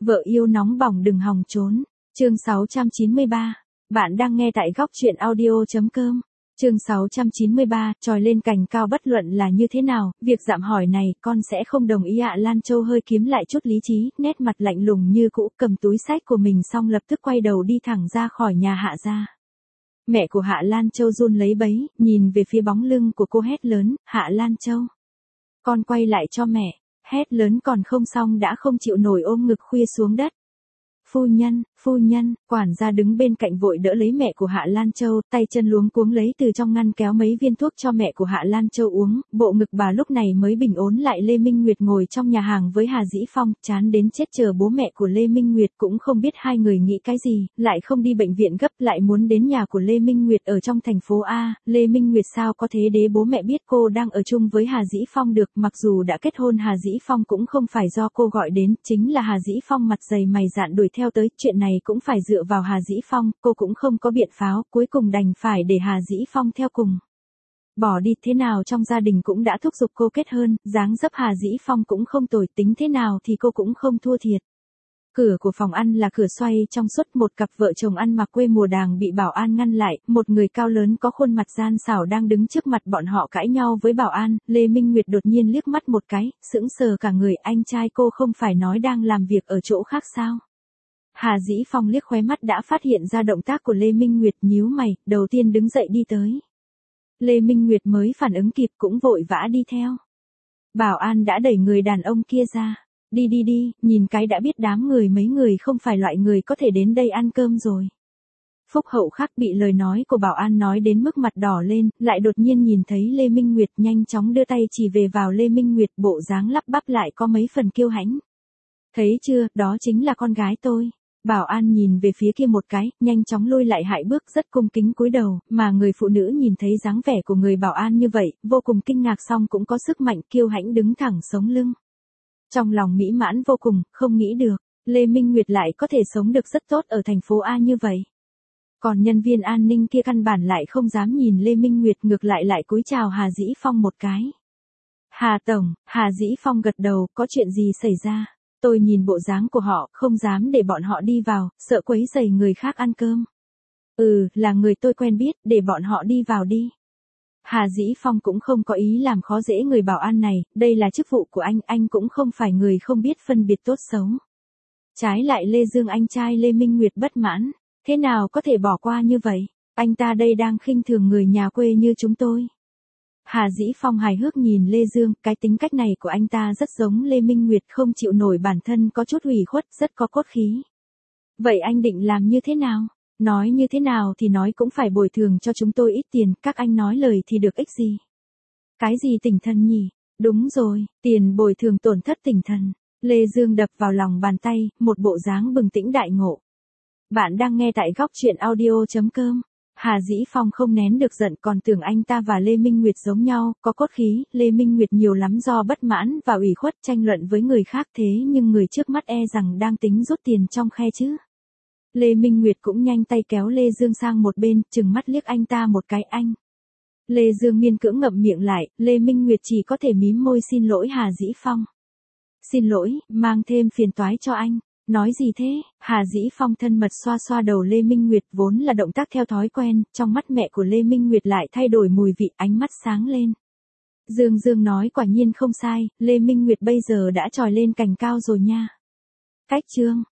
Vợ yêu nóng bỏng đừng hòng trốn. Chương 693. Bạn đang nghe tại góc truyện audio.com. Chương 693, tròi lên cành cao bất luận là như thế nào, việc dạm hỏi này con sẽ không đồng ý ạ. Lan Châu hơi kiếm lại chút lý trí, nét mặt lạnh lùng như cũ, cầm túi xách của mình xong lập tức quay đầu đi thẳng ra khỏi nhà Hạ gia. Mẹ của Hạ Lan Châu run lấy bấy, nhìn về phía bóng lưng của cô hét lớn, Hạ Lan Châu. Con quay lại cho mẹ, hét lớn còn không xong đã không chịu nổi ôm ngực khuya xuống đất. Phu nhân, quản gia đứng bên cạnh vội đỡ lấy mẹ của Hạ Lan Châu, tay chân luống cuống lấy từ trong ngăn kéo mấy viên thuốc cho mẹ của Hạ Lan Châu uống, bộ ngực bà lúc này mới bình ổn lại. Lê Minh Nguyệt ngồi trong nhà hàng với Hà Dĩ Phong, chán đến chết chờ bố mẹ của Lê Minh Nguyệt cũng không biết hai người nghĩ cái gì, lại không đi bệnh viện gấp lại muốn đến nhà của Lê Minh Nguyệt ở trong thành phố A. Lê Minh Nguyệt sao có thế để bố mẹ biết cô đang ở chung với Hà Dĩ Phong được, mặc dù đã kết hôn Hà Dĩ Phong cũng không phải do cô gọi đến, chính là Hà Dĩ Phong mặt dày mày dạn đuổi theo tới, chuyện này cũng phải dựa vào Hà Dĩ Phong, cô cũng không có biện pháp, cuối cùng đành phải để Hà Dĩ Phong theo cùng. Bỏ đi thế nào trong gia đình cũng đã thúc giục cô kết hôn, dáng dấp Hà Dĩ Phong cũng không tồi, tính thế nào thì cô cũng không thua thiệt. Cửa của phòng ăn là cửa xoay trong suốt, một cặp vợ chồng ăn mặc quê mùa đang bị bảo an ngăn lại, một người cao lớn có khuôn mặt gian xảo đang đứng trước mặt bọn họ cãi nhau với bảo an. Lê Minh Nguyệt đột nhiên liếc mắt một cái, sững sờ cả người, anh trai cô không phải nói đang làm việc ở chỗ khác sao? Hà Dĩ Phong liếc khóe mắt đã phát hiện ra động tác của Lê Minh Nguyệt, nhíu mày, đầu tiên đứng dậy đi tới. Lê Minh Nguyệt mới phản ứng kịp cũng vội vã đi theo. Bảo an đã đẩy người đàn ông kia ra. Đi, nhìn cái đã biết đám người mấy người không phải loại người có thể đến đây ăn cơm rồi. Phúc Hậu Khắc bị lời nói của bảo an nói đến mức mặt đỏ lên, lại đột nhiên nhìn thấy Lê Minh Nguyệt nhanh chóng đưa tay chỉ về vào Lê Minh Nguyệt, bộ dáng lắp bắp lại có mấy phần kiêu hãnh. Thấy chưa, đó chính là con gái tôi. Bảo an nhìn về phía kia một cái, nhanh chóng lùi lại hại bước, rất cung kính cúi đầu, mà người phụ nữ nhìn thấy dáng vẻ của người bảo an như vậy, vô cùng kinh ngạc song cũng có sức mạnh kiêu hãnh đứng thẳng sống lưng. Trong lòng mỹ mãn vô cùng, không nghĩ được, Lê Minh Nguyệt lại có thể sống được rất tốt ở thành phố A như vậy. Còn nhân viên an ninh kia căn bản lại không dám nhìn Lê Minh Nguyệt, ngược lại cúi chào Hà Dĩ Phong một cái. Hà Tổng, Hà Dĩ Phong gật đầu, có chuyện gì xảy ra? Tôi nhìn bộ dáng của họ, không dám để bọn họ đi vào, sợ quấy rầy người khác ăn cơm. Là người tôi quen biết, để bọn họ đi vào đi. Hà Dĩ Phong cũng không có ý làm khó dễ người bảo an này, đây là chức vụ của anh cũng không phải người không biết phân biệt tốt xấu. Trái lại Lê Dương anh trai Lê Minh Nguyệt bất mãn, thế nào có thể bỏ qua như vậy, anh ta đây đang khinh thường người nhà quê như chúng tôi. Hà Dĩ Phong hài hước nhìn Lê Dương, cái tính cách này của anh ta rất giống Lê Minh Nguyệt, không chịu nổi bản thân có chút ủy khuất, rất có cốt khí. Vậy anh định làm như thế nào? Nói như thế nào thì nói cũng phải bồi thường cho chúng tôi ít tiền, các anh nói lời thì được ích gì? Cái gì tỉnh thần nhỉ? Đúng rồi, tiền bồi thường tổn thất tỉnh thần. Lê Dương đập vào lòng bàn tay, một bộ dáng bừng tỉnh đại ngộ. Bạn đang nghe tại góc truyện audio.com. Hà Dĩ Phong không nén được giận, còn tưởng anh ta và Lê Minh Nguyệt giống nhau, có cốt khí. Lê Minh Nguyệt nhiều lắm do bất mãn và ủy khuất tranh luận với người khác, thế nhưng người trước mắt e rằng đang tính rút tiền trong khe chứ. Lê Minh Nguyệt cũng nhanh tay kéo Lê Dương sang một bên, trừng mắt liếc anh ta một cái. Anh. Lê Dương miên cưỡng ngậm miệng lại, Lê Minh Nguyệt chỉ có thể mím môi xin lỗi Hà Dĩ Phong. Xin lỗi, mang thêm phiền toái cho anh. Nói gì thế? Hà Dĩ Phong thân mật xoa xoa đầu Lê Minh Nguyệt, vốn là động tác theo thói quen, trong mắt mẹ của Lê Minh Nguyệt lại thay đổi mùi vị, ánh mắt sáng lên. Dương nói quả nhiên không sai, Lê Minh Nguyệt bây giờ đã tròi lên cành cao rồi nha. Cách chương